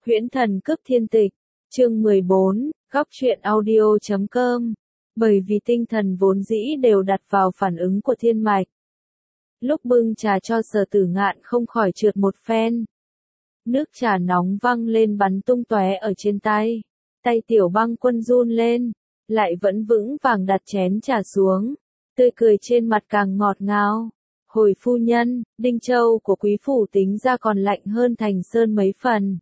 Huyễn Thần Cướp Thiên Tịch, chương 14, góc truyện audio.com. Bởi vì tinh thần vốn dĩ đều đặt vào phản ứng của thiên mạch. Lúc bưng trà cho Sở Tử Ngạn không khỏi trượt một phen. Nước trà nóng văng lên bắn tung tóe ở trên tay. Tay Tiểu Băng Quân run lên, lại vẫn vững vàng đặt chén trà xuống. Tươi cười trên mặt càng ngọt ngào. Hồi phu nhân, Đinh Châu của quý phủ tính ra còn lạnh hơn Thành Sơn mấy phần.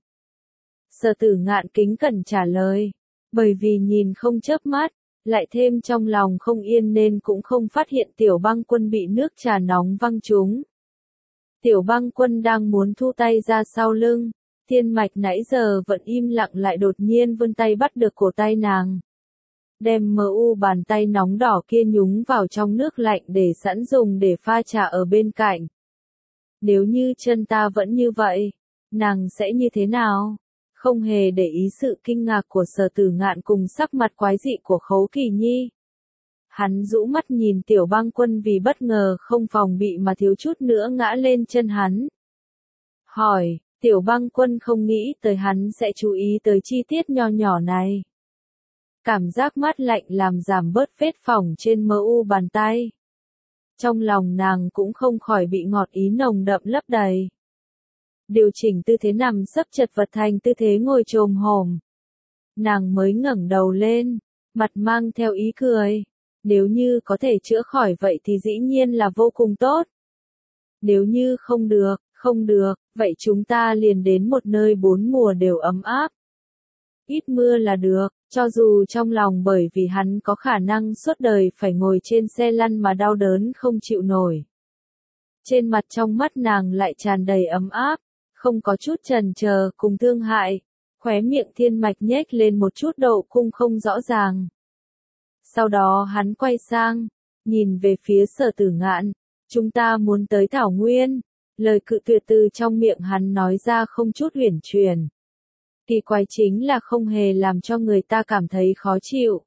Sở Tử Ngạn kính cẩn trả lời, bởi vì nhìn không chớp mắt, lại thêm trong lòng không yên nên cũng không phát hiện Tiểu Băng Quân bị nước trà nóng văng trúng. Tiểu Băng Quân đang muốn thu tay ra sau lưng, thiên mạch nãy giờ vẫn im lặng lại đột nhiên vươn tay bắt được cổ tay nàng. Đem bàn tay nóng đỏ kia nhúng vào trong nước lạnh để sẵn dùng để pha trà ở bên cạnh. Nếu như chân ta vẫn như vậy, nàng sẽ như thế nào? Không hề để ý sự kinh ngạc của Sở Tử Ngạn cùng sắc mặt quái dị của Khấu Kỳ Nhi. Hắn rũ mắt nhìn Tiểu Băng Quân vì bất ngờ không phòng bị mà thiếu chút nữa ngã lên chân hắn. Hỏi, Tiểu Băng Quân không nghĩ tới hắn sẽ chú ý tới chi tiết nho nhỏ này. Cảm giác mát lạnh làm giảm bớt vết phỏng trên bàn tay. Trong lòng nàng cũng không khỏi bị ngọt ý nồng đậm lấp đầy. Điều chỉnh tư thế nằm sấp chật vật thành tư thế ngồi chồm hổm. Nàng mới ngẩng đầu lên, mặt mang theo ý cười. Nếu như có thể chữa khỏi vậy thì dĩ nhiên là vô cùng tốt. Nếu như không được, vậy chúng ta liền đến một nơi bốn mùa đều ấm áp. Ít mưa là được, cho dù trong lòng bởi vì hắn có khả năng suốt đời phải ngồi trên xe lăn mà đau đớn không chịu nổi. Trên mặt trong mắt nàng lại tràn đầy ấm áp, không có chút chần chờ cùng thương hại, khóe miệng thiên mạch nhếch lên một chút độ cung không rõ ràng. Sau đó hắn quay sang, nhìn về phía Sở Tử Ngạn, chúng ta muốn tới Thảo Nguyên, lời cự tuyệt từ trong miệng hắn nói ra không chút uyển chuyển. Kỳ quái chính là không hề làm cho người ta cảm thấy khó chịu.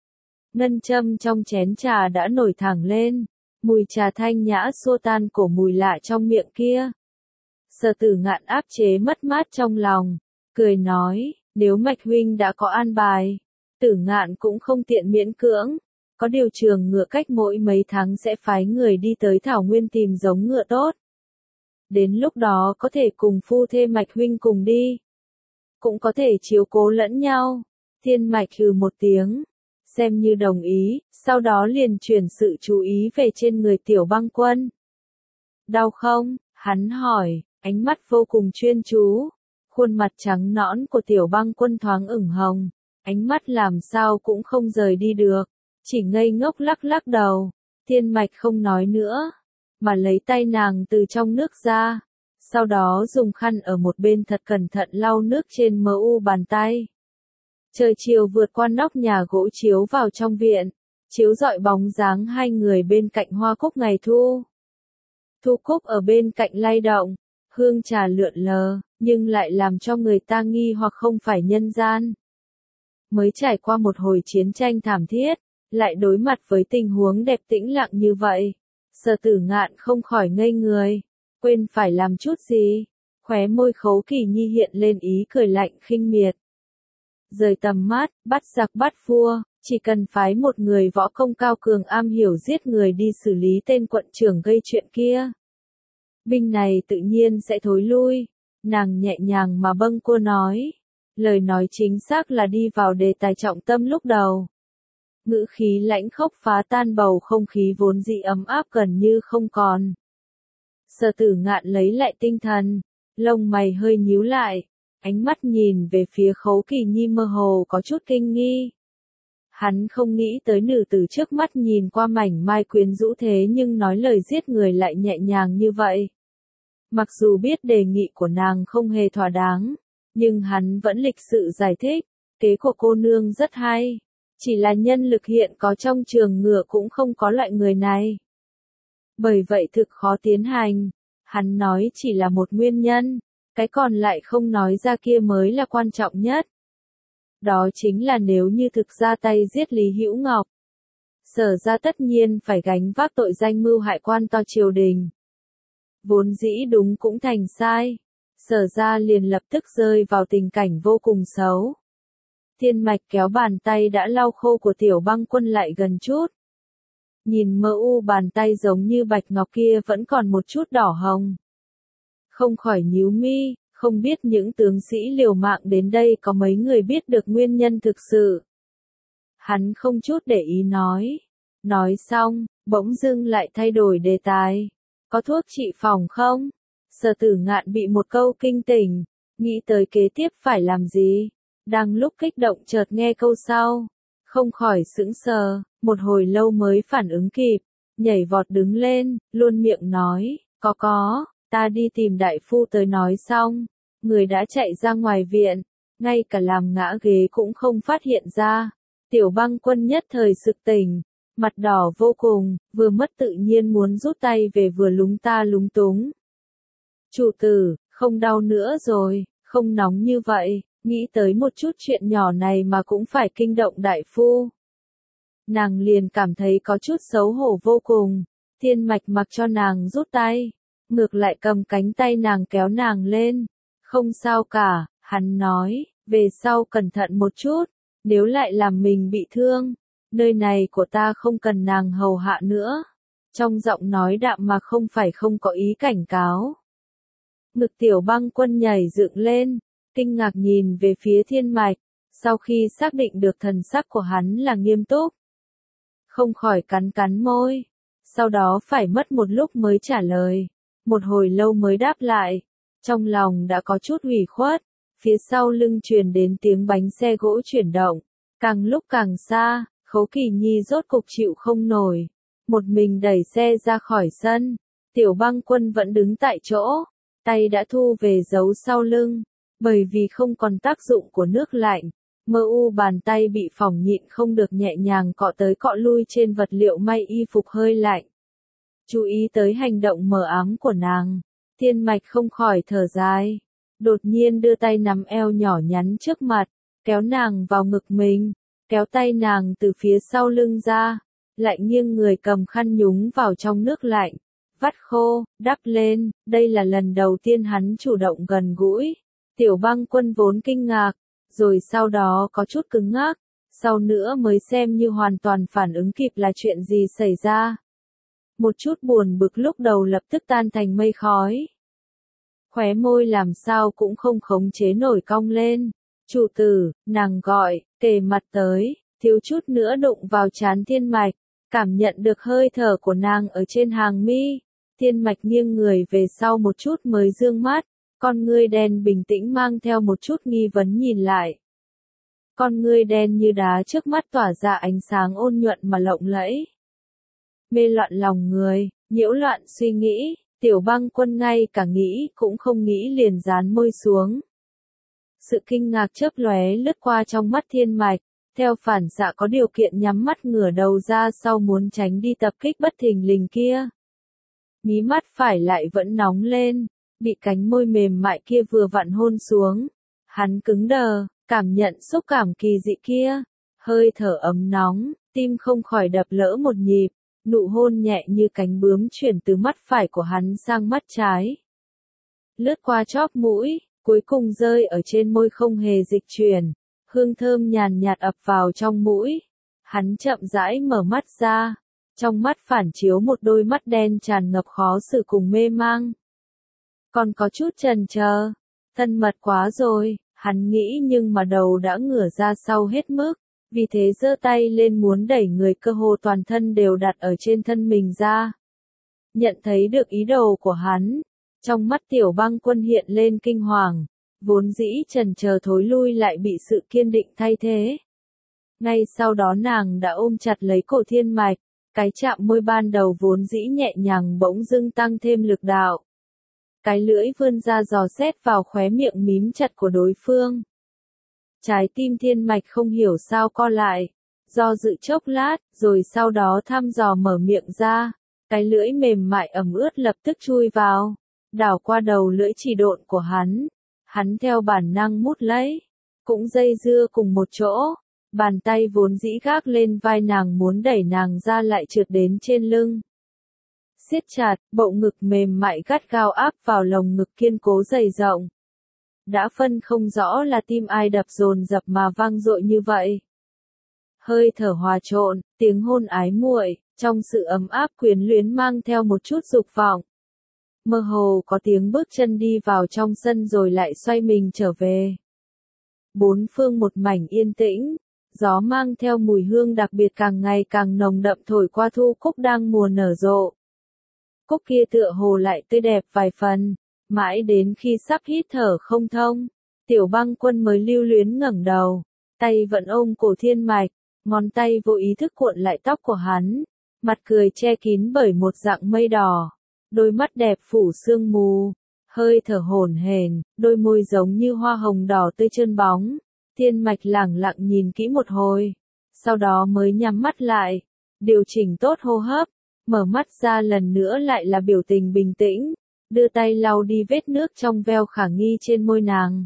Ngân châm trong chén trà đã nổi thẳng lên, mùi trà thanh nhã xua tan cổ mùi lạ trong miệng kia. Sở Tử Ngạn áp chế mất mát trong lòng, cười nói, nếu Mạch huynh đã có an bài, Tử Ngạn cũng không tiện miễn cưỡng, có điều trường ngựa cách mỗi mấy tháng sẽ phái người đi tới Thảo Nguyên tìm giống ngựa tốt. Đến lúc đó có thể cùng phu thê Mạch huynh cùng đi. Cũng có thể chiếu cố lẫn nhau. Thiên mạch hừ một tiếng, xem như đồng ý, sau đó liền chuyển sự chú ý về trên người Tiểu Băng Quân. Đau không? Hắn hỏi, ánh mắt vô cùng chuyên chú. Khuôn mặt trắng nõn của Tiểu Băng Quân thoáng ửng hồng, ánh mắt làm sao cũng không rời đi được, chỉ ngây ngốc lắc lắc đầu. Thiên mạch không nói nữa, mà lấy tay nàng từ trong nước ra. Sau đó dùng khăn ở một bên thật cẩn thận lau nước trên bàn tay. Trời chiều vượt qua nóc nhà gỗ chiếu vào trong viện, chiếu rọi bóng dáng hai người bên cạnh hoa cúc ngày thu. Thu cúc ở bên cạnh lay động, hương trà lượn lờ, nhưng lại làm cho người ta nghi hoặc không phải nhân gian. Mới trải qua một hồi chiến tranh thảm thiết, lại đối mặt với tình huống đẹp tĩnh lặng như vậy. Sở Tử Ngạn không khỏi ngây người. Quên phải làm chút gì? Khóe môi Khấu Kỳ Nhi hiện lên ý cười lạnh khinh miệt. Rời tầm mắt, bắt giặc bắt vua, chỉ cần phái một người võ công cao cường am hiểu giết người đi xử lý tên quận trưởng gây chuyện kia. Binh này tự nhiên sẽ thối lui. Nàng nhẹ nhàng mà bâng quơ nói. Lời nói chính xác là đi vào đề tài trọng tâm lúc đầu. Ngữ khí lãnh khốc phá tan bầu không khí vốn dĩ ấm áp gần như không còn. Sở Tử Ngạn lấy lại tinh thần, lông mày hơi nhíu lại, ánh mắt nhìn về phía Khấu Kỳ Nhi mơ hồ có chút kinh nghi. Hắn không nghĩ tới nữ tử trước mắt nhìn qua mảnh mai quyến rũ thế nhưng nói lời giết người lại nhẹ nhàng như vậy. Mặc dù biết đề nghị của nàng không hề thỏa đáng, nhưng hắn vẫn lịch sự giải thích, kế của cô nương rất hay, chỉ là nhân lực hiện có trong trường ngựa cũng không có loại người này. Bởi vậy thực khó tiến hành, hắn nói chỉ là một nguyên nhân, cái còn lại không nói ra kia mới là quan trọng nhất. Đó chính là nếu như thực ra tay giết Lý Hữu Ngọc, Sở ra tất nhiên phải gánh vác tội danh mưu hại quan to triều đình. Vốn dĩ đúng cũng thành sai, Sở ra liền lập tức rơi vào tình cảnh vô cùng xấu. Thiên Mạch kéo bàn tay đã lau khô của Tiểu Băng Quân lại gần chút. Nhìn mờ u bàn tay giống như bạch ngọc kia vẫn còn một chút đỏ hồng. Không khỏi nhíu mi, không biết những tướng sĩ liều mạng đến đây có mấy người biết được nguyên nhân thực sự. Hắn không chút để ý nói. Nói xong, bỗng dưng lại thay đổi đề tài. Có thuốc trị phòng không? Sở Tử Ngạn bị một câu kinh tỉnh, nghĩ tới kế tiếp phải làm gì. Đang lúc kích động chợt nghe câu sau, không khỏi sững sờ, một hồi lâu mới phản ứng kịp, nhảy vọt đứng lên, luôn miệng nói, có, ta đi tìm đại phu tới nói xong, người đã chạy ra ngoài viện, ngay cả làm ngã ghế cũng không phát hiện ra. Tiểu Băng Quân nhất thời sực tỉnh, mặt đỏ vô cùng, vừa mất tự nhiên muốn rút tay về vừa lúng ta lúng túng. Chủ tử, không đau nữa rồi, không nóng như vậy, nghĩ tới một chút chuyện nhỏ này mà cũng phải kinh động đại phu. Nàng liền cảm thấy có chút xấu hổ vô cùng, Thiên Mạch mặc cho nàng rút tay, ngược lại cầm cánh tay nàng kéo nàng lên. Không sao cả, hắn nói, về sau cẩn thận một chút, nếu lại làm mình bị thương, nơi này của ta không cần nàng hầu hạ nữa. Trong giọng nói đạm mà không phải không có ý cảnh cáo. Ngực Tiểu Băng Quân nhảy dựng lên, kinh ngạc nhìn về phía Thiên Mạch, sau khi xác định được thần sắc của hắn là nghiêm túc. Không khỏi cắn môi, sau đó phải mất một lúc mới trả lời, một hồi lâu mới đáp lại, trong lòng đã có chút ủy khuất, phía sau lưng truyền đến tiếng bánh xe gỗ chuyển động, càng lúc càng xa, Khấu Kỳ Nhi rốt cục chịu không nổi, một mình đẩy xe ra khỏi sân, Tiểu Băng Quân vẫn đứng tại chỗ, tay đã thu về giấu sau lưng, bởi vì không còn tác dụng của nước lạnh, mờ u bàn tay bị phỏng nhịn không được nhẹ nhàng cọ tới cọ lui trên vật liệu may y phục hơi lạnh. Chú ý tới hành động mờ ám của nàng, Thiên Mạch không khỏi thở dài, đột nhiên đưa tay nắm eo nhỏ nhắn trước mặt, kéo nàng vào ngực mình, kéo tay nàng từ phía sau lưng ra, lại nghiêng người cầm khăn nhúng vào trong nước lạnh, vắt khô, đắp lên, đây là lần đầu tiên hắn chủ động gần gũi. Tiểu Băng Quân vốn kinh ngạc, rồi sau đó có chút cứng ngắc, sau nữa mới xem như hoàn toàn phản ứng kịp là chuyện gì xảy ra. Một chút buồn bực lúc đầu lập tức tan thành mây khói. Khóe môi làm sao cũng không khống chế nổi cong lên. Chủ tử, nàng gọi, kề mặt tới, thiếu chút nữa đụng vào trán Thiên Mạch, cảm nhận được hơi thở của nàng ở trên hàng mi. Thiên Mạch nghiêng người về sau một chút mới dương mắt, con ngươi đen bình tĩnh mang theo một chút nghi vấn nhìn lại. Con ngươi đen như đá trước mắt tỏa ra ánh sáng ôn nhuận mà lộng lẫy. Mê loạn lòng người, nhiễu loạn suy nghĩ, Tiểu Băng Quân ngay cả nghĩ cũng không nghĩ liền dán môi xuống. Sự kinh ngạc chớp lóe lướt qua trong mắt Thiên Mạch, theo phản xạ có điều kiện nhắm mắt ngửa đầu ra sau muốn tránh đi tập kích bất thình lình kia. Mí mắt phải lại vẫn nóng lên, bị cánh môi mềm mại kia vừa vặn hôn xuống. Hắn cứng đờ, cảm nhận xúc cảm kỳ dị kia, hơi thở ấm nóng, tim không khỏi đập lỡ một nhịp, nụ hôn nhẹ như cánh bướm chuyển từ mắt phải của hắn sang mắt trái. Lướt qua chóp mũi, cuối cùng rơi ở trên môi không hề dịch chuyển, hương thơm nhàn nhạt ập vào trong mũi. Hắn chậm rãi mở mắt ra, trong mắt phản chiếu một đôi mắt đen tràn ngập khó xử cùng mê mang. Còn có chút chần chờ, thân mật quá rồi, hắn nghĩ nhưng mà đầu đã ngửa ra sau hết mức, vì thế giơ tay lên muốn đẩy người cơ hồ toàn thân đều đặt ở trên thân mình ra. Nhận thấy được ý đồ của hắn, trong mắt Tiểu Băng Quân hiện lên kinh hoàng, vốn dĩ chần chờ thối lui lại bị sự kiên định thay thế. Ngay sau đó nàng đã ôm chặt lấy cổ Thiên Mạch, cái chạm môi ban đầu vốn dĩ nhẹ nhàng bỗng dưng tăng thêm lực đạo. Cái lưỡi vươn ra dò xét vào khóe miệng mím chặt của đối phương. Trái tim Thiên Mạch không hiểu sao co lại, do dự chốc lát, rồi sau đó thăm dò mở miệng ra, cái lưỡi mềm mại ẩm ướt lập tức chui vào, đảo qua đầu lưỡi chỉ độn của hắn theo bản năng mút lấy, cũng dây dưa cùng một chỗ, bàn tay vốn dĩ gác lên vai nàng muốn đẩy nàng ra lại trượt đến trên lưng. Siết chặt, bộ ngực mềm mại gắt gao áp vào lồng ngực kiên cố dày rộng, đã phân không rõ là tim ai đập dồn dập mà vang dội như vậy. Hơi thở hòa trộn, tiếng hôn ái muội, trong sự ấm áp quyến luyến mang theo một chút dục vọng. Mơ hồ có tiếng bước chân đi vào trong sân rồi lại xoay mình trở về. Bốn phương một mảnh yên tĩnh, gió mang theo mùi hương đặc biệt càng ngày càng nồng đậm thổi qua thu cúc đang mùa nở rộ. Cúc kia tựa hồ lại tươi đẹp vài phần, mãi đến khi sắp hít thở không thông, Tiểu Băng Quân mới lưu luyến ngẩng đầu, tay vẫn ôm cổ Thiên Mạch, ngón tay vô ý thức cuộn lại tóc của hắn, mặt cười che kín bởi một dạng mây đỏ, đôi mắt đẹp phủ sương mù, hơi thở hổn hển, đôi môi giống như hoa hồng đỏ tươi trơn bóng. Thiên Mạch lẳng lặng nhìn kỹ một hồi, sau đó mới nhắm mắt lại, điều chỉnh tốt hô hấp, mở mắt ra lần nữa lại là biểu tình bình tĩnh, đưa tay lau đi vết nước trong veo khả nghi trên môi nàng.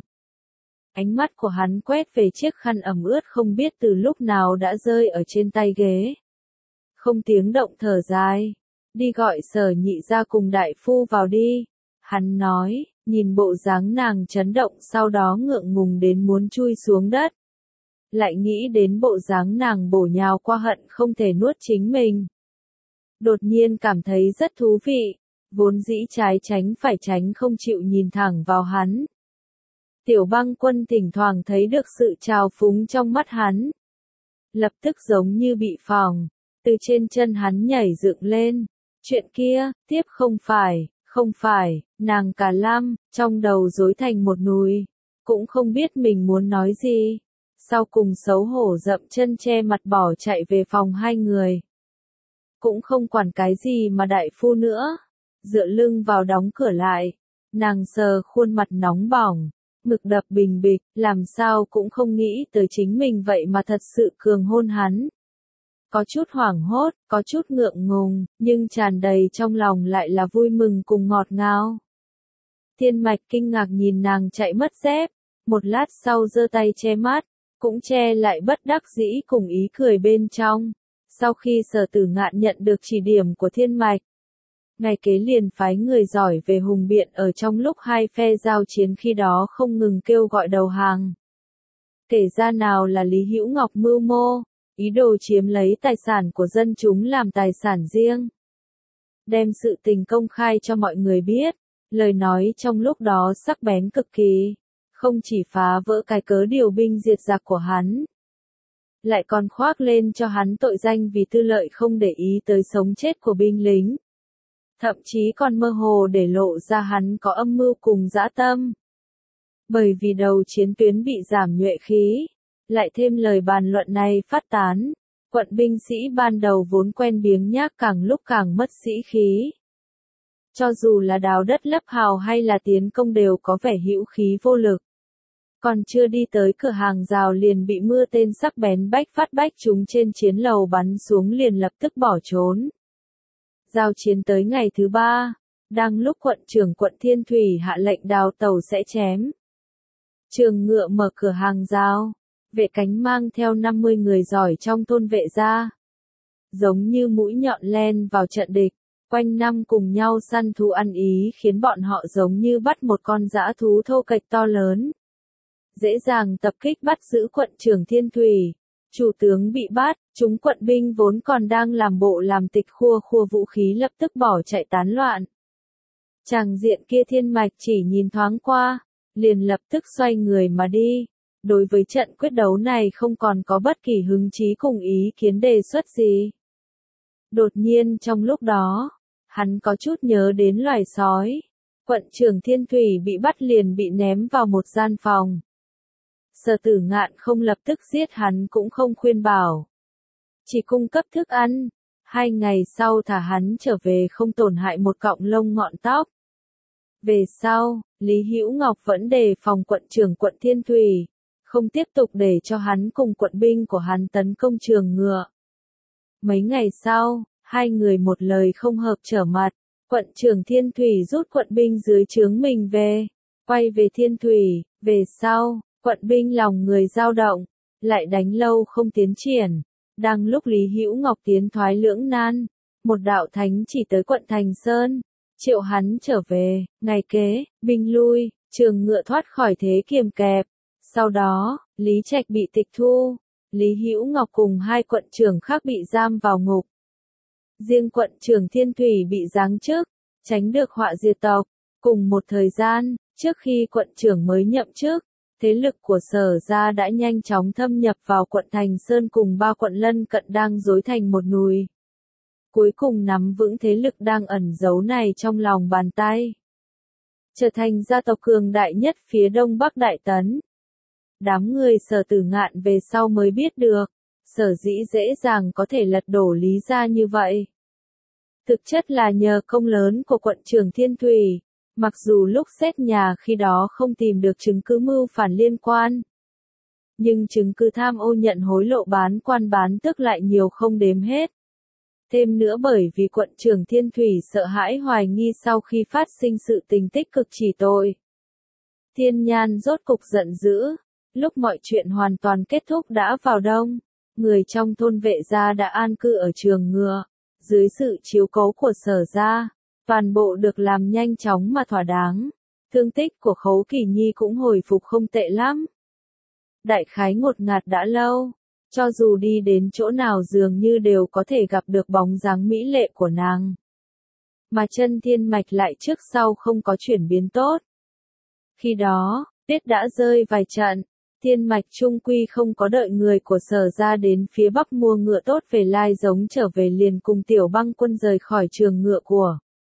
Ánh mắt của hắn quét về chiếc khăn ẩm ướt không biết từ lúc nào đã rơi ở trên tay ghế. Không tiếng động thở dài, đi gọi Sở Nhị ra cùng đại phu vào đi, hắn nói, nhìn bộ dáng nàng chấn động sau đó ngượng ngùng đến muốn chui xuống đất. Lại nghĩ đến bộ dáng nàng bổ nhào qua hận không thể nuốt chính mình. Đột nhiên cảm thấy rất thú vị, vốn dĩ trái tránh phải tránh không chịu nhìn thẳng vào hắn. Tiểu Băng Quân thỉnh thoảng thấy được sự trào phúng trong mắt hắn. Lập tức giống như bị phỏng, từ trên chân hắn nhảy dựng lên. Chuyện kia, tiếp không phải, nàng cả lam, trong đầu rối thành một nùi, cũng không biết mình muốn nói gì. Sau cùng xấu hổ dậm chân che mặt bỏ chạy về phòng hai người. Cũng không quản cái gì mà đại phu nữa, dựa lưng vào đóng cửa lại, nàng sờ khuôn mặt nóng bỏng, ngực đập bình bịch, làm sao cũng không nghĩ tới chính mình vậy mà thật sự cường hôn hắn. Có chút hoảng hốt, có chút ngượng ngùng, nhưng tràn đầy trong lòng lại là vui mừng cùng ngọt ngào. Thiên Mạch kinh ngạc nhìn nàng chạy mất dép, một lát sau giơ tay che mắt, cũng che lại bất đắc dĩ cùng ý cười bên trong. Sau khi Sở Tử Ngạn nhận được chỉ điểm của Thiên Mạch, ngày kế liền phái người giỏi về hùng biện ở trong lúc hai phe giao chiến khi đó không ngừng kêu gọi đầu hàng. Kể ra nào là Lý Hữu Ngọc mưu mô, ý đồ chiếm lấy tài sản của dân chúng làm tài sản riêng. Đem sự tình công khai cho mọi người biết, lời nói trong lúc đó sắc bén cực kỳ, không chỉ phá vỡ cái cớ điều binh diệt giặc của hắn, lại còn khoác lên cho hắn tội danh vì tư lợi không để ý tới sống chết của binh lính. Thậm chí còn mơ hồ để lộ ra hắn có âm mưu cùng dã tâm. Bởi vì đầu chiến tuyến bị giảm nhuệ khí, lại thêm lời bàn luận này phát tán, quận binh sĩ ban đầu vốn quen biếng nhác càng lúc càng mất sĩ khí. Cho dù là đào đất lấp hào hay là tiến công đều có vẻ hữu khí vô lực. Còn chưa đi tới cửa hàng rào liền bị mưa tên sắc bén bách chúng trên chiến lầu bắn xuống liền lập tức bỏ trốn. Giao chiến tới ngày thứ 3, đang lúc quận trưởng quận Thiên Thủy hạ lệnh đào tàu sẽ chém. Trường Ngựa mở cửa hàng rào, vệ cánh mang theo 50 người giỏi trong thôn vệ ra. Giống như mũi nhọn len vào trận địch, quanh năm cùng nhau săn thú ăn ý khiến bọn họ giống như bắt một con dã thú thô kệch to lớn. Dễ dàng tập kích bắt giữ quận trưởng Thiên Thủy. Chủ tướng bị bắt, chúng quận binh vốn còn đang làm bộ làm tịch khua vũ khí lập tức bỏ chạy tán loạn. Tràng diện kia Thiên Mạch chỉ nhìn thoáng qua, liền lập tức xoay người mà đi. Đối với trận quyết đấu này không còn có bất kỳ hứng chí cùng ý kiến đề xuất gì. Đột nhiên trong lúc đó, hắn có chút nhớ đến loài sói. Quận trưởng Thiên Thủy bị bắt liền bị ném vào một gian phòng. Sở Tử Ngạn không lập tức giết hắn cũng không khuyên bảo. Chỉ cung cấp thức ăn. 2 ngày sau thả hắn trở về không tổn hại một cọng lông ngọn tóc. Về sau, Lý Hữu Ngọc vẫn đề phòng quận trưởng quận Thiên Thủy, không tiếp tục để cho hắn cùng quận binh của hắn tấn công Trường Ngựa. Mấy ngày sau, hai người một lời không hợp trở mặt, quận trưởng Thiên Thủy rút quận binh dưới trướng mình về, quay về Thiên Thủy, về sau, quận binh lòng người dao động, lại đánh lâu không tiến triển. Đang lúc Lý Hữu Ngọc tiến thoái lưỡng nan, một đạo thánh chỉ tới quận Thành Sơn, triệu hắn trở về, ngày kế, binh lui, Trường Ngựa thoát khỏi thế kiềm kẹp. Sau đó, Lý Trạch bị tịch thu, Lý Hữu Ngọc cùng hai quận trưởng khác bị giam vào ngục. Riêng quận trưởng Thiên Thủy bị giáng chức, tránh được họa diệt tộc. Cùng một thời gian, trước khi quận trưởng mới nhậm chức, thế lực của Sở gia đã nhanh chóng thâm nhập vào quận Thành Sơn cùng ba quận lân cận đang rối thành một nùi. Cuối cùng nắm vững thế lực đang ẩn giấu này trong lòng bàn tay. Trở thành gia tộc cường đại nhất phía đông bắc Đại Tấn. Đám người Sở Tử Ngạn về sau mới biết được, sở dĩ dễ dàng có thể lật đổ Lý gia như vậy. Thực chất là nhờ công lớn của quận trưởng Thiên Thủy, mặc dù lúc xét nhà khi đó không tìm được chứng cứ mưu phản liên quan. Nhưng chứng cứ tham ô nhận hối lộ bán quan bán tước lại nhiều không đếm hết. Thêm nữa bởi vì quận trưởng Thiên Thủy sợ hãi hoài nghi sau khi phát sinh sự tình tích cực chỉ tội. Thiên Nhan rốt cục giận dữ, lúc mọi chuyện hoàn toàn kết thúc đã vào đông, người trong thôn Vệ gia đã an cư ở Trường Ngựa, dưới sự chiếu cố của Sở gia, toàn bộ được làm nhanh chóng mà thỏa đáng. Thương tích của Khấu Kỳ Nhi cũng hồi phục không tệ lắm. Đại khái ngột ngạt đã lâu, cho dù đi đến chỗ nào dường như đều có thể gặp được bóng dáng mỹ lệ của nàng. Mà chân thiên mạch lại trước sau không có chuyển biến tốt. Khi đó, tuyết đã rơi vài trận, thiên mạch trung quy không có đợi người của Sở gia đến phía bắc mua ngựa tốt về lai giống trở về liền cùng Tiểu Băng Quân rời khỏi Trường Ngựa của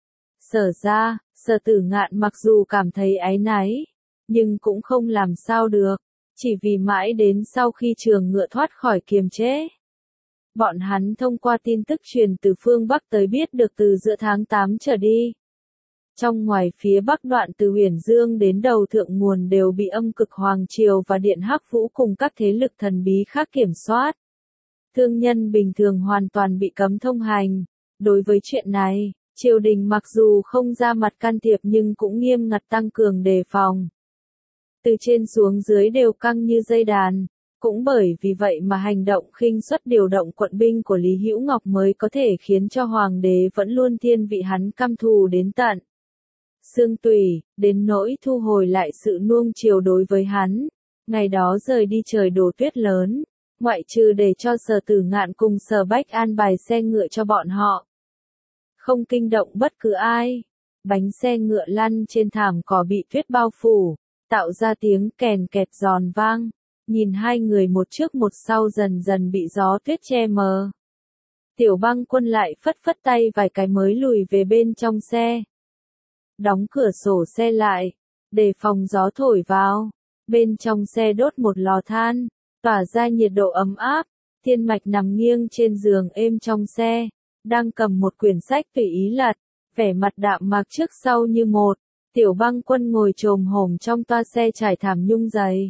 Sở gia. Sở Tử Ngạn mặc dù cảm thấy áy náy, nhưng cũng không làm sao được, chỉ vì mãi đến sau khi Trường Ngựa thoát khỏi kiềm chế. Bọn hắn thông qua tin tức truyền từ phương Bắc tới biết được từ giữa tháng 8 trở đi. Trong ngoài phía Bắc đoạn từ Huyền Dương đến đầu thượng nguồn đều bị âm cực Hoàng Triều và Điện Hắc Vũ cùng các thế lực thần bí khác kiểm soát. Thương nhân bình thường hoàn toàn bị cấm thông hành. Đối với chuyện này, triều đình mặc dù không ra mặt can thiệp nhưng cũng nghiêm ngặt tăng cường đề phòng. Từ trên xuống dưới đều căng như dây đàn. Cũng bởi vì vậy mà hành động khinh suất điều động quận binh của Lý Hữu Ngọc mới có thể khiến cho hoàng đế vẫn luôn thiên vị hắn căm thù đến tận xương tủy, đến nỗi thu hồi lại sự nuông chiều đối với hắn. Ngày đó rời đi trời đổ tuyết lớn, ngoại trừ để cho Sở Tử Ngạn cùng Sở Bách an bài xe ngựa cho bọn họ. Không kinh động bất cứ ai, bánh xe ngựa lăn trên thảm cỏ bị tuyết bao phủ, tạo ra tiếng kèn kẹt giòn vang. Nhìn hai người một trước một sau dần dần bị gió tuyết che mờ. Tiểu Băng Quân lại phất phất tay vài cái mới lùi về bên trong xe. Đóng cửa sổ xe lại, để phòng gió thổi vào. Bên trong xe đốt một lò than, tỏa ra nhiệt độ ấm áp. Thiên Mạch nằm nghiêng trên giường êm trong xe, đang cầm một quyển sách tùy ý lật, vẻ mặt đạm mạc trước sau như một. Tiểu Băng Quân ngồi chồm hổm trong toa xe trải thảm nhung dày.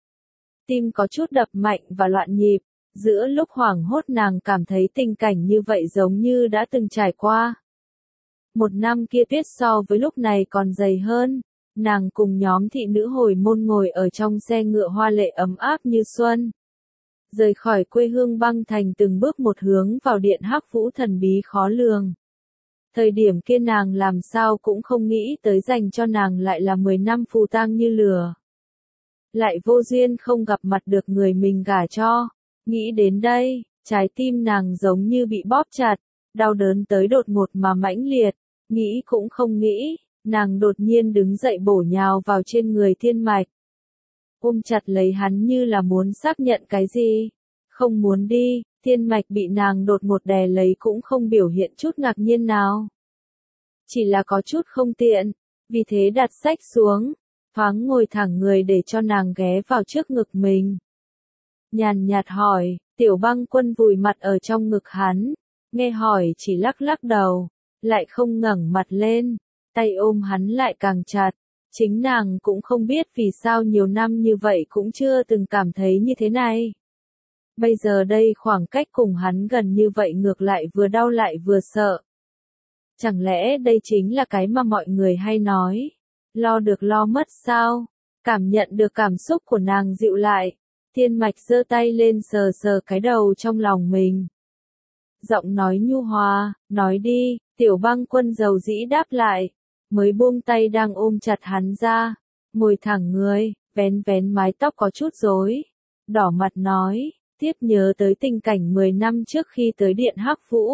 Tim có chút đập mạnh và loạn nhịp, giữa lúc hoảng hốt nàng cảm thấy tình cảnh như vậy giống như đã từng trải qua. Một năm kia tuyết so với lúc này còn dày hơn, nàng cùng nhóm thị nữ hồi môn ngồi ở trong xe ngựa hoa lệ ấm áp như xuân. Rời khỏi quê hương băng thành từng bước một hướng vào Điện Hắc Vũ thần bí khó lường. Thời điểm kia nàng làm sao cũng không nghĩ tới dành cho nàng lại là 10 năm phù tang như lửa. Lại vô duyên không gặp mặt được người mình gả cho. Nghĩ đến đây, trái tim nàng giống như bị bóp chặt, đau đớn tới đột ngột mà mãnh liệt. Nghĩ cũng không nghĩ, nàng đột nhiên đứng dậy bổ nhào vào trên người Thiên Mạch. Ôm chặt lấy hắn như là muốn xác nhận cái gì. Không muốn đi, Thiên Mạch bị nàng đột ngột đè lấy cũng không biểu hiện chút ngạc nhiên nào. Chỉ là có chút không tiện, vì thế đặt sách xuống. Thoáng ngồi thẳng người để cho nàng ghé vào trước ngực mình. Nhàn nhạt hỏi, Tiểu Băng Quân vùi mặt ở trong ngực hắn, nghe hỏi chỉ lắc lắc đầu, lại không ngẩng mặt lên, tay ôm hắn lại càng chặt. Chính nàng cũng không biết vì sao nhiều năm như vậy cũng chưa từng cảm thấy như thế này. Bây giờ đây khoảng cách cùng hắn gần như vậy ngược lại vừa đau lại vừa sợ. Chẳng lẽ đây chính là cái mà mọi người hay nói? Lo được lo mất sao? Cảm nhận được cảm xúc của nàng dịu lại. Thiên Mạch giơ tay lên sờ sờ cái đầu trong lòng mình. Giọng nói nhu hòa, nói đi, Tiểu Băng Quân dầu dĩ đáp lại. Mới buông tay đang ôm chặt hắn ra. ngồi thẳng người, vén vén mái tóc có chút rối, đỏ mặt nói, tiếp nhớ tới tình cảnh 10 năm trước khi tới Điện Hắc Vũ.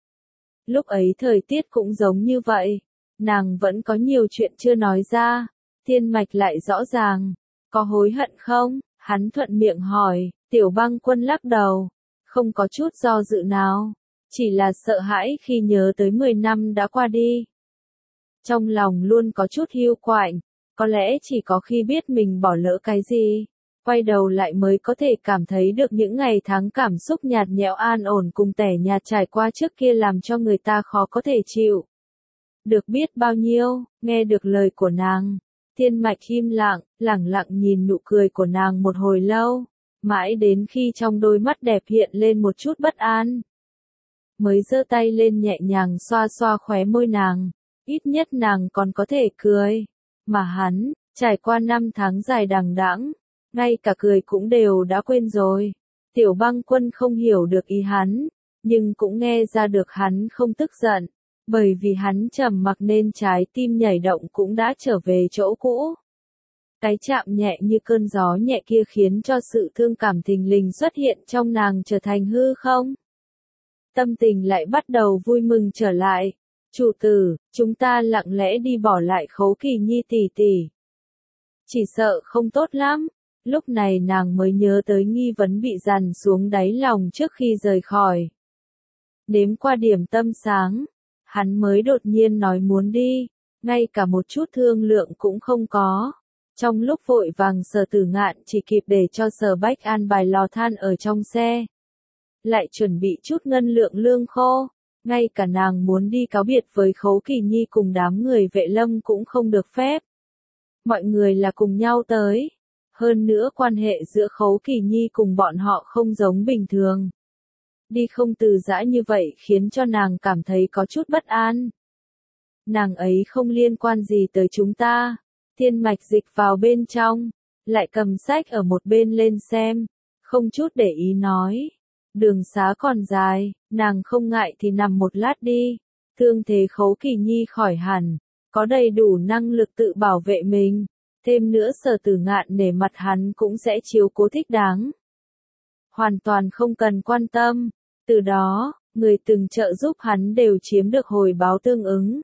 Lúc ấy thời tiết cũng giống như vậy, nàng vẫn có nhiều chuyện chưa nói ra, Thiên Mạch lại rõ ràng, có hối hận không? Hắn thuận miệng hỏi, Tiểu Băng Quân lắc đầu, không có chút do dự nào, chỉ là sợ hãi khi nhớ tới 10 năm đã qua đi. Trong lòng luôn có chút hiu quạnh, có lẽ chỉ có khi biết mình bỏ lỡ cái gì, quay đầu lại mới có thể cảm thấy được những ngày tháng cảm xúc nhạt nhẽo an ổn cùng tẻ nhạt trải qua trước kia làm cho người ta khó có thể chịu. Được biết bao nhiêu, nghe được lời của nàng, Thiên Mạch im lặng, lẳng lặng nhìn nụ cười của nàng một hồi lâu, mãi đến khi trong đôi mắt đẹp hiện lên một chút bất an. Mới giơ tay lên nhẹ nhàng xoa xoa khóe môi nàng, ít nhất nàng còn có thể cười. Mà hắn, trải qua 5 tháng dài đằng đẵng, ngay cả cười cũng đều đã quên rồi. Tiểu Băng Quân không hiểu được ý hắn, nhưng cũng nghe ra được hắn không tức giận, bởi vì hắn trầm mặc nên trái tim nhảy động cũng đã trở về chỗ cũ. Cái chạm nhẹ như cơn gió nhẹ kia khiến cho sự thương cảm thình lình xuất hiện trong nàng trở thành hư không. Tâm tình lại bắt đầu vui mừng trở lại. Chủ tử, chúng ta lặng lẽ đi bỏ lại Khấu Kỳ Nhi tỷ tỷ. Chỉ sợ không tốt lắm. Lúc này nàng mới nhớ tới nghi vấn bị dằn xuống đáy lòng trước khi rời khỏi. Nếm qua điểm tâm sáng, hắn mới đột nhiên nói muốn đi, ngay cả một chút thương lượng cũng không có. Trong lúc vội vàng Sở Tử Ngạn chỉ kịp để cho Sở Bách an bài lò than ở trong xe. Lại chuẩn bị chút ngân lượng lương khô, ngay cả nàng muốn đi cáo biệt với Khấu Kỳ Nhi cùng đám người Vệ Lâm cũng không được phép. Mọi người là cùng nhau tới. Hơn nữa quan hệ giữa Khấu Kỳ Nhi cùng bọn họ không giống bình thường. Đi không từ giã như vậy khiến cho nàng cảm thấy có chút bất an. Nàng ấy không liên quan gì tới chúng ta. Thiên Mạch dịch vào bên trong, lại cầm sách ở một bên lên xem, không chút để ý nói. Đường xá còn dài, nàng không ngại thì nằm một lát đi. Thương thế Khấu Kỳ Nhi khỏi hẳn, có đầy đủ năng lực tự bảo vệ mình. Thêm nữa Sở Tử Ngạn nể mặt hắn cũng sẽ chiếu cố thích đáng. Hoàn toàn không cần quan tâm. Từ đó, người từng trợ giúp hắn đều chiếm được hồi báo tương ứng.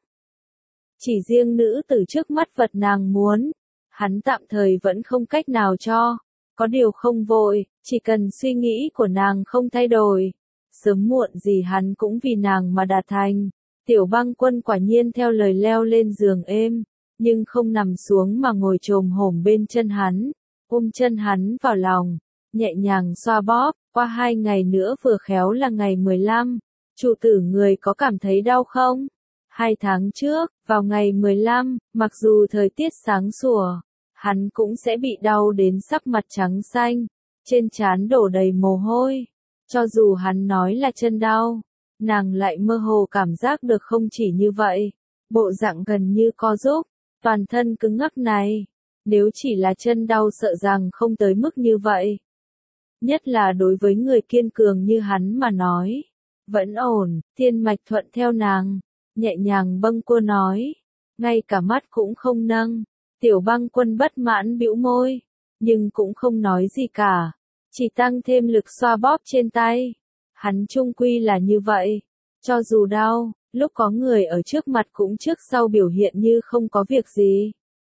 Chỉ riêng nữ tử trước mắt vật nàng muốn, hắn tạm thời vẫn không cách nào cho. Có điều không vội, chỉ cần suy nghĩ của nàng không thay đổi. Sớm muộn gì hắn cũng vì nàng mà đạt thành. Tiểu Băng Quân quả nhiên theo lời leo lên giường êm, nhưng không nằm xuống mà ngồi chồm hổm bên chân hắn, ôm chân hắn vào lòng, nhẹ nhàng xoa bóp. Qua 2 ngày nữa vừa khéo là ngày 15, chủ tử người có cảm thấy đau không? 2 tháng trước, vào ngày 15, mặc dù thời tiết sáng sủa, hắn cũng sẽ bị đau đến sắc mặt trắng xanh, trên trán đổ đầy mồ hôi. Cho dù hắn nói là chân đau, nàng lại mơ hồ cảm giác được không chỉ như vậy, bộ dạng gần như co rúm, toàn thân cứng ngắc này, nếu chỉ là chân đau sợ rằng không tới mức như vậy. Nhất là đối với người kiên cường như hắn mà nói. Vẫn ổn, Thiên Mạch thuận theo nàng, nhẹ nhàng bâng quơ nói. Ngay cả mắt cũng không nâng. Tiểu Băng Quân bất mãn bĩu môi, nhưng cũng không nói gì cả. Chỉ tăng thêm lực xoa bóp trên tay. Hắn chung quy là như vậy. Cho dù đau, lúc có người ở trước mặt cũng trước sau biểu hiện như không có việc gì.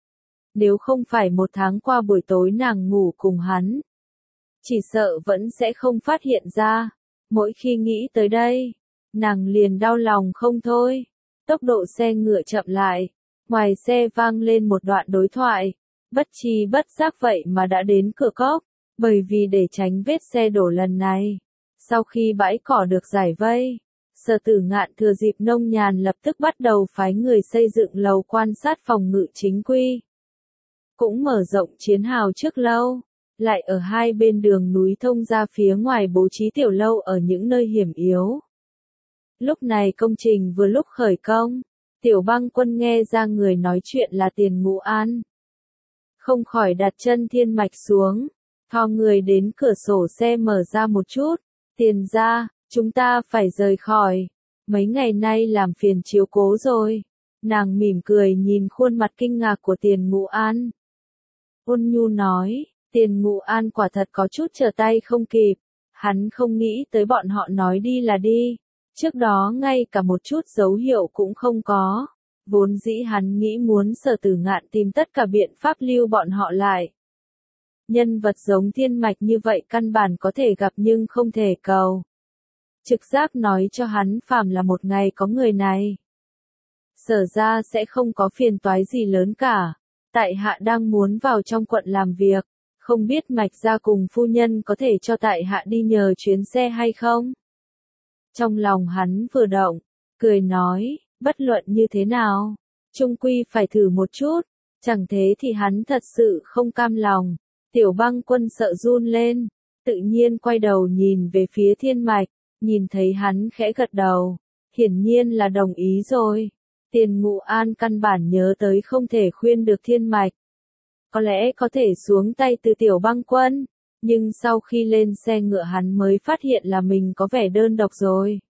Nếu không phải 1 tháng qua buổi tối nàng ngủ cùng hắn, chỉ sợ vẫn sẽ không phát hiện ra. Mỗi khi nghĩ tới đây, nàng liền đau lòng không thôi. Tốc độ xe ngựa chậm lại, ngoài xe vang lên một đoạn đối thoại. Bất tri bất giác vậy mà đã đến cửa cốc, bởi vì để tránh vết xe đổ lần này. Sau khi bãi cỏ được giải vây, Sở Tử Ngạn thừa dịp nông nhàn lập tức bắt đầu phái người xây dựng lầu quan sát phòng ngự chính quy. Cũng mở rộng chiến hào trước lâu. Lại ở hai bên đường núi thông ra phía ngoài bố trí tiểu lâu ở những nơi hiểm yếu. Lúc này công trình vừa lúc khởi công, Tiểu Băng Quân nghe ra người nói chuyện là Tiền Ngũ An. Không khỏi đặt chân Thiên Mạch xuống, thò người đến cửa sổ xe mở ra một chút. Tiền gia, chúng ta phải rời khỏi. Mấy ngày nay làm phiền chiếu cố rồi. Nàng mỉm cười nhìn khuôn mặt kinh ngạc của Tiền Ngũ An. ôn nhu nói, Tiền Ngũ An quả thật có chút trở tay không kịp, hắn không nghĩ tới bọn họ nói đi là đi, trước đó ngay cả một chút dấu hiệu cũng không có, vốn dĩ hắn nghĩ muốn Sở Tử Ngạn tìm tất cả biện pháp lưu bọn họ lại. Nhân vật giống Thiên Mạch như vậy căn bản có thể gặp nhưng không thể cầu. Trực giác nói cho hắn phàm là một ngày có người này, Sở ra sẽ không có phiền toái gì lớn cả. Tại hạ đang muốn vào trong quận làm việc, không biết Mạch gia cùng phu nhân có thể cho tại hạ đi nhờ chuyến xe hay không? Trong lòng hắn vừa động, cười nói, bất luận như thế nào, chung quy phải thử một chút, chẳng thế thì hắn thật sự không cam lòng. Tiểu Băng Quân sợ run lên, tự nhiên quay đầu nhìn về phía Thiên Mạch, nhìn thấy hắn khẽ gật đầu, hiển nhiên là đồng ý rồi. Tiền Ngũ An căn bản nhớ tới không thể khuyên được Thiên Mạch. Có lẽ có thể xuống tay từ Tiểu Băng Quân, nhưng sau khi lên xe ngựa hắn mới phát hiện là mình có vẻ đơn độc rồi.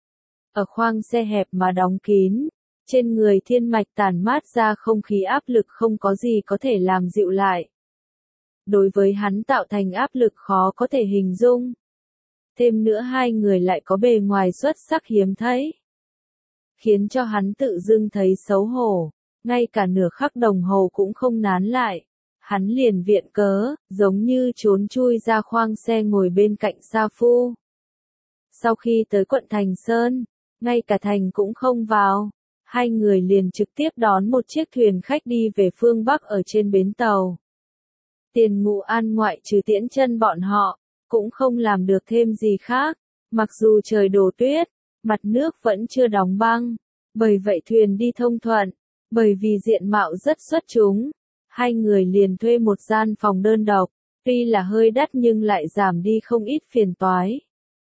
Ở khoang xe hẹp mà đóng kín, trên người Thiên Mạch tản mát ra không khí áp lực không có gì có thể làm dịu lại. Đối với hắn tạo thành áp lực khó có thể hình dung. Thêm nữa hai người lại có bề ngoài xuất sắc hiếm thấy, khiến cho hắn tự dưng thấy xấu hổ, ngay cả nửa khắc đồng hồ cũng không nán lại. Hắn liền viện cớ, giống như trốn chui ra khoang xe ngồi bên cạnh Sa Phu. Sau khi tới quận Thành Sơn, ngay cả thành cũng không vào, hai người liền trực tiếp đón một chiếc thuyền khách đi về phương Bắc ở trên bến tàu. Tiền Ngũ An ngoại trừ tiễn chân bọn họ, cũng không làm được thêm gì khác, mặc dù trời đổ tuyết, mặt nước vẫn chưa đóng băng, bởi vậy thuyền đi thông thuận, bởi vì diện mạo rất xuất chúng. Hai người liền thuê một gian phòng đơn độc, tuy là hơi đắt nhưng lại giảm đi không ít phiền toái.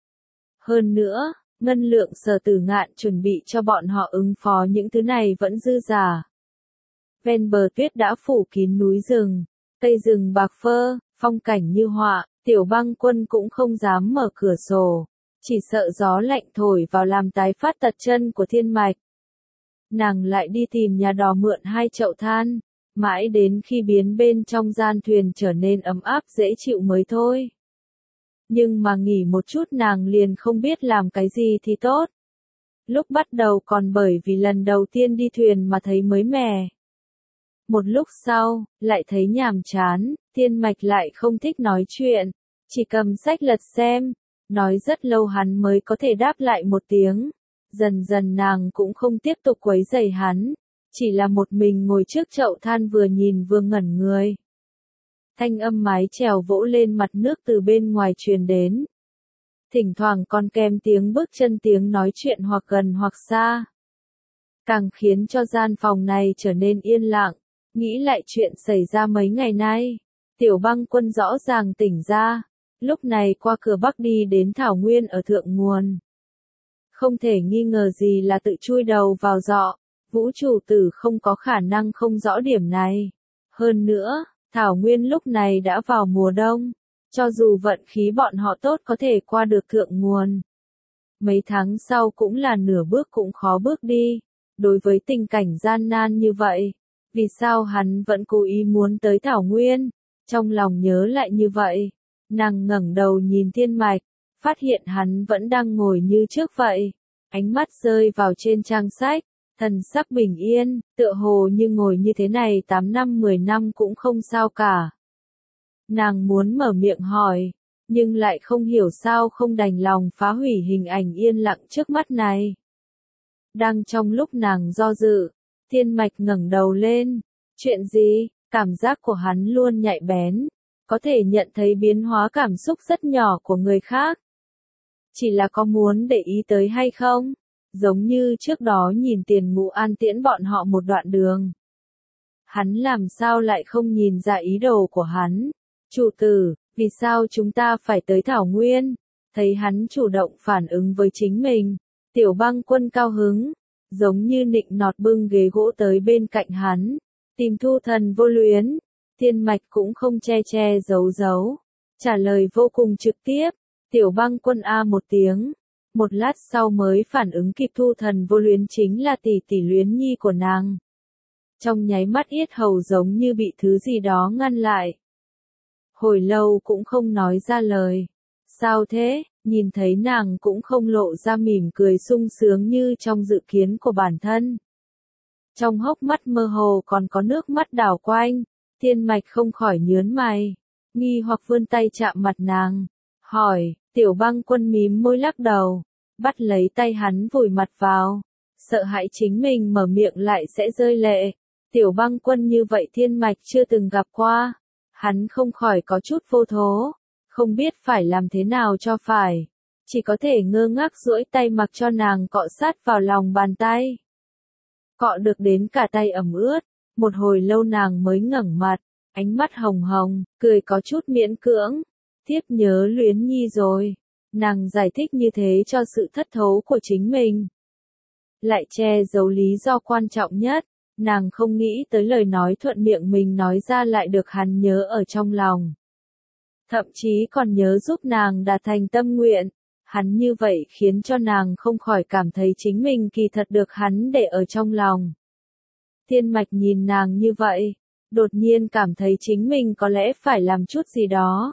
Hơn nữa, ngân lượng Sở Tử Ngạn chuẩn bị cho bọn họ ứng phó những thứ này vẫn dư giả. Ven bờ tuyết đã phủ kín núi rừng, cây rừng bạc phơ, phong cảnh như họa, Tiểu Băng Quân cũng không dám mở cửa sổ, chỉ sợ gió lạnh thổi vào làm tái phát tật chân của Thiên Mạch. Nàng lại đi tìm nhà đò mượn 2 chậu than. Mãi đến khi biến bên trong gian thuyền trở nên ấm áp dễ chịu mới thôi. Nhưng mà nghỉ một chút nàng liền không biết làm cái gì thì tốt. Lúc bắt đầu còn bởi vì lần đầu tiên đi thuyền mà thấy mới mẻ. Một lúc sau, lại thấy nhàm chán, Thiên Mạch lại không thích nói chuyện, chỉ cầm sách lật xem, nói rất lâu hắn mới có thể đáp lại một tiếng. Dần dần nàng cũng không tiếp tục quấy rầy hắn. Chỉ là một mình ngồi trước chậu than vừa nhìn vừa ngẩn người. Thanh âm mái chèo vỗ lên mặt nước từ bên ngoài truyền đến. Thỉnh thoảng còn kèm tiếng bước chân tiếng nói chuyện hoặc gần hoặc xa. Càng khiến cho gian phòng này trở nên yên lặng, nghĩ lại chuyện xảy ra mấy ngày nay. Tiểu Băng Quân rõ ràng tỉnh ra, lúc này qua cửa bắc đi đến thảo nguyên ở thượng nguồn. Không thể nghi ngờ gì là tự chui đầu vào giọ. Vũ chủ tử không có khả năng không rõ điểm này. Hơn nữa, thảo nguyên lúc này đã vào mùa đông, cho dù vận khí bọn họ tốt có thể qua được thượng nguồn. Mấy tháng sau cũng là nửa bước cũng khó bước đi. Đối với tình cảnh gian nan như vậy, vì sao hắn vẫn cố ý muốn tới thảo nguyên? Trong lòng nhớ lại như vậy, nàng ngẩng đầu nhìn Thiên Mạch, phát hiện hắn vẫn đang ngồi như trước vậy. Ánh mắt rơi vào trên trang sách. Thần sắc bình yên, tựa hồ như ngồi như thế này 8 năm 10 năm cũng không sao cả. Nàng muốn mở miệng hỏi, nhưng lại không hiểu sao không đành lòng phá hủy hình ảnh yên lặng trước mắt này. Đang trong lúc nàng do dự, Thiên Mạch ngẩng đầu lên. Chuyện gì? Cảm giác của hắn luôn nhạy bén, có thể nhận thấy biến hóa cảm xúc rất nhỏ của người khác. Chỉ là có muốn để ý tới hay không? Giống như trước đó nhìn Tiền Ngũ An tiễn bọn họ một đoạn đường. Hắn làm sao lại không nhìn ra ý đồ của hắn? Chủ tử, vì sao chúng ta phải tới thảo nguyên? Thấy hắn chủ động phản ứng với chính mình, Tiểu Băng Quân cao hứng, giống như nịnh nọt bưng ghế gỗ tới bên cạnh hắn, tìm Thu Thần Vô Luyến. Thiên Mạch cũng không che che giấu giấu, trả lời vô cùng trực tiếp. Tiểu Băng Quân a một tiếng. Một lát sau mới phản ứng kịp Thu Thần Vô Luyến chính là tỷ tỷ Luyến Nhi của nàng. Trong nháy mắt yết hầu giống như bị thứ gì đó ngăn lại. Hồi lâu cũng không nói ra lời. Sao thế? Nhìn thấy nàng cũng không lộ ra mỉm cười sung sướng như trong dự kiến của bản thân. Trong hốc mắt mơ hồ còn có nước mắt đảo quanh, Thiên Mạch không khỏi nhướng mày, nghi hoặc vươn tay chạm mặt nàng, hỏi, Tiểu Băng Quân mím môi lắc đầu, bắt lấy tay hắn vùi mặt vào, sợ hãi chính mình mở miệng lại sẽ rơi lệ. Tiểu Băng Quân như vậy Thiên Mạch chưa từng gặp qua, hắn không khỏi có chút vô thố, không biết phải làm thế nào cho phải, chỉ có thể ngơ ngác duỗi tay mặc cho nàng cọ sát vào lòng bàn tay. Cọ được đến cả tay ẩm ướt, một hồi lâu nàng mới ngẩng mặt, ánh mắt hồng hồng, cười có chút miễn cưỡng. Thiếp nhớ Luyến Nhi rồi. Nàng giải thích như thế cho sự thất thố của chính mình. Lại che giấu lý do quan trọng nhất, nàng không nghĩ tới lời nói thuận miệng mình nói ra lại được hắn nhớ ở trong lòng. Thậm chí còn nhớ giúp nàng đạt thành tâm nguyện. Hắn như vậy khiến cho nàng không khỏi cảm thấy chính mình kỳ thật được hắn để ở trong lòng. Thiên Mạch nhìn nàng như vậy, đột nhiên cảm thấy chính mình có lẽ phải làm chút gì đó.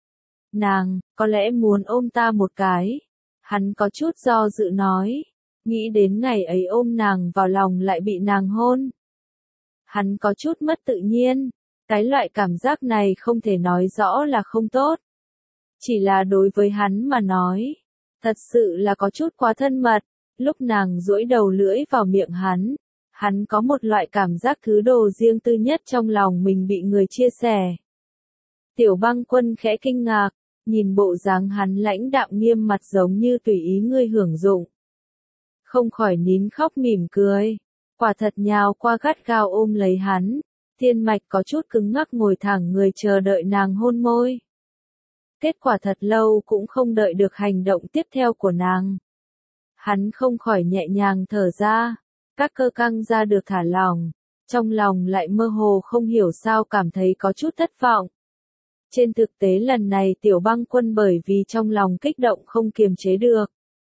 Nàng, có lẽ muốn ôm ta một cái. Hắn có chút do dự nói, nghĩ đến ngày ấy ôm nàng vào lòng lại bị nàng hôn. Hắn có chút mất tự nhiên, cái loại cảm giác này không thể nói rõ là không tốt. Chỉ là đối với hắn mà nói, thật sự là có chút quá thân mật, lúc nàng duỗi đầu lưỡi vào miệng hắn có một loại cảm giác thứ đồ riêng tư nhất trong lòng mình bị người chia sẻ. Tiểu Băng Quân khẽ kinh ngạc, nhìn bộ dáng hắn lãnh đạm nghiêm mặt giống như tùy ý ngươi hưởng dụng. Không khỏi nín khóc mỉm cười, quả thật nhào qua gắt gao ôm lấy hắn, Thiên Mạch có chút cứng ngắc ngồi thẳng người chờ đợi nàng hôn môi. Kết quả thật lâu cũng không đợi được hành động tiếp theo của nàng. Hắn không khỏi nhẹ nhàng thở ra, các cơ căng ra được thả lỏng, trong lòng lại mơ hồ không hiểu sao cảm thấy có chút thất vọng. Trên thực tế lần này Tiểu Băng Quân bởi vì trong lòng kích động không kiềm chế được.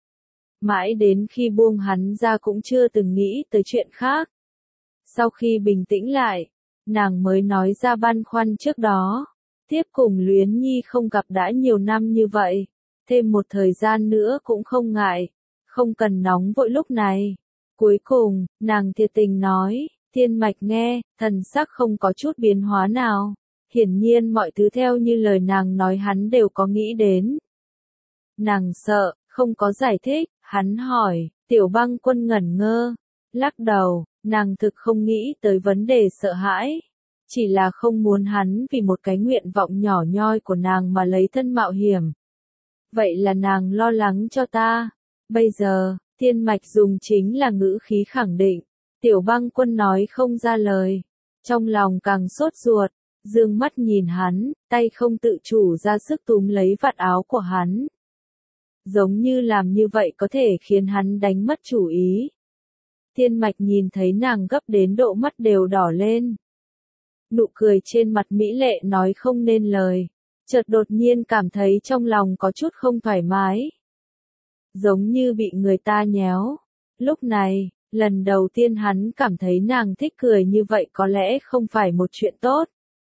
Mãi đến khi buông hắn ra cũng chưa từng nghĩ tới chuyện khác. Sau khi bình tĩnh lại, nàng mới nói ra băn khoăn trước đó. Tiếp cùng Luyến Nhi không gặp đã nhiều năm như vậy, thêm một thời gian nữa cũng không ngại, không cần nóng vội lúc này. Cuối cùng, nàng thiệt tình nói, Thiên Mạch nghe, thần sắc không có chút biến hóa nào. Hiển nhiên mọi thứ theo như lời nàng nói hắn đều có nghĩ đến. Nàng sợ, không có giải thích, hắn hỏi, Tiểu Băng Quân ngẩn ngơ, lắc đầu, nàng thực không nghĩ tới vấn đề sợ hãi. Chỉ là không muốn hắn vì một cái nguyện vọng nhỏ nhoi của nàng mà lấy thân mạo hiểm. Vậy là nàng lo lắng cho ta. Bây giờ, Thiên Mạch dùng chính là ngữ khí khẳng định. Tiểu Băng Quân nói không ra lời. Trong lòng càng sốt ruột, dương mắt nhìn hắn, tay không tự chủ ra sức túm lấy vạt áo của hắn. Giống như làm như vậy có thể khiến hắn đánh mất chủ ý. Thiên Mạch nhìn thấy nàng gấp đến độ mắt đều đỏ lên. Nụ cười trên mặt mỹ lệ nói không nên lời, chợt đột nhiên cảm thấy trong lòng có chút không thoải mái. Giống như bị người ta nhéo. Lúc này, lần đầu tiên hắn cảm thấy nàng thích cười như vậy có lẽ không phải một chuyện tốt.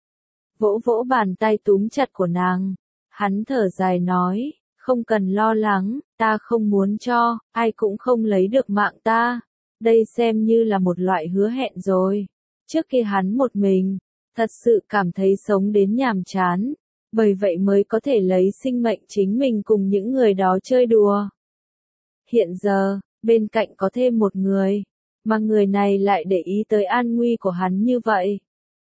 Vỗ vỗ bàn tay túm chặt của nàng, hắn thở dài nói, không cần lo lắng, ta không muốn cho, ai cũng không lấy được mạng ta. Đây xem như là một loại hứa hẹn rồi. Trước kia hắn một mình, thật sự cảm thấy sống đến nhàm chán, bởi vậy mới có thể lấy sinh mệnh chính mình cùng những người đó chơi đùa. Hiện giờ, bên cạnh có thêm một người, mà người này lại để ý tới an nguy của hắn như vậy.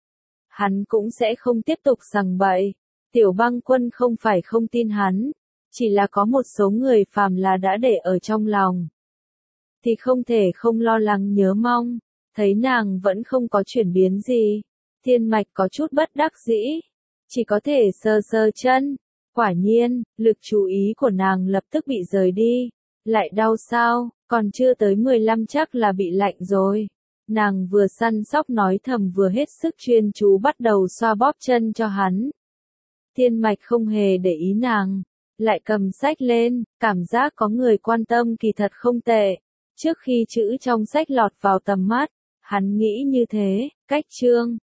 Hắn cũng sẽ không tiếp tục sằng bậy. Tiểu Băng Quân không phải không tin hắn, chỉ là có một số người phàm là đã để ở trong lòng. Thì không thể không lo lắng nhớ mong, thấy nàng vẫn không có chuyển biến gì. Thiên Mạch có chút bất đắc dĩ, chỉ có thể sơ sơ chân. Quả nhiên, lực chú ý của nàng lập tức bị rời đi. Lại đau sao, còn chưa tới 15 chắc là bị lạnh rồi. Nàng vừa săn sóc nói thầm vừa hết sức chuyên chú bắt đầu xoa bóp chân cho hắn. Thiên Mạch không hề để ý nàng, lại cầm sách lên, cảm giác có người quan tâm kỳ thật không tệ. Trước khi chữ trong sách lọt vào tầm mắt, Hắn nghĩ như thế, cách Trương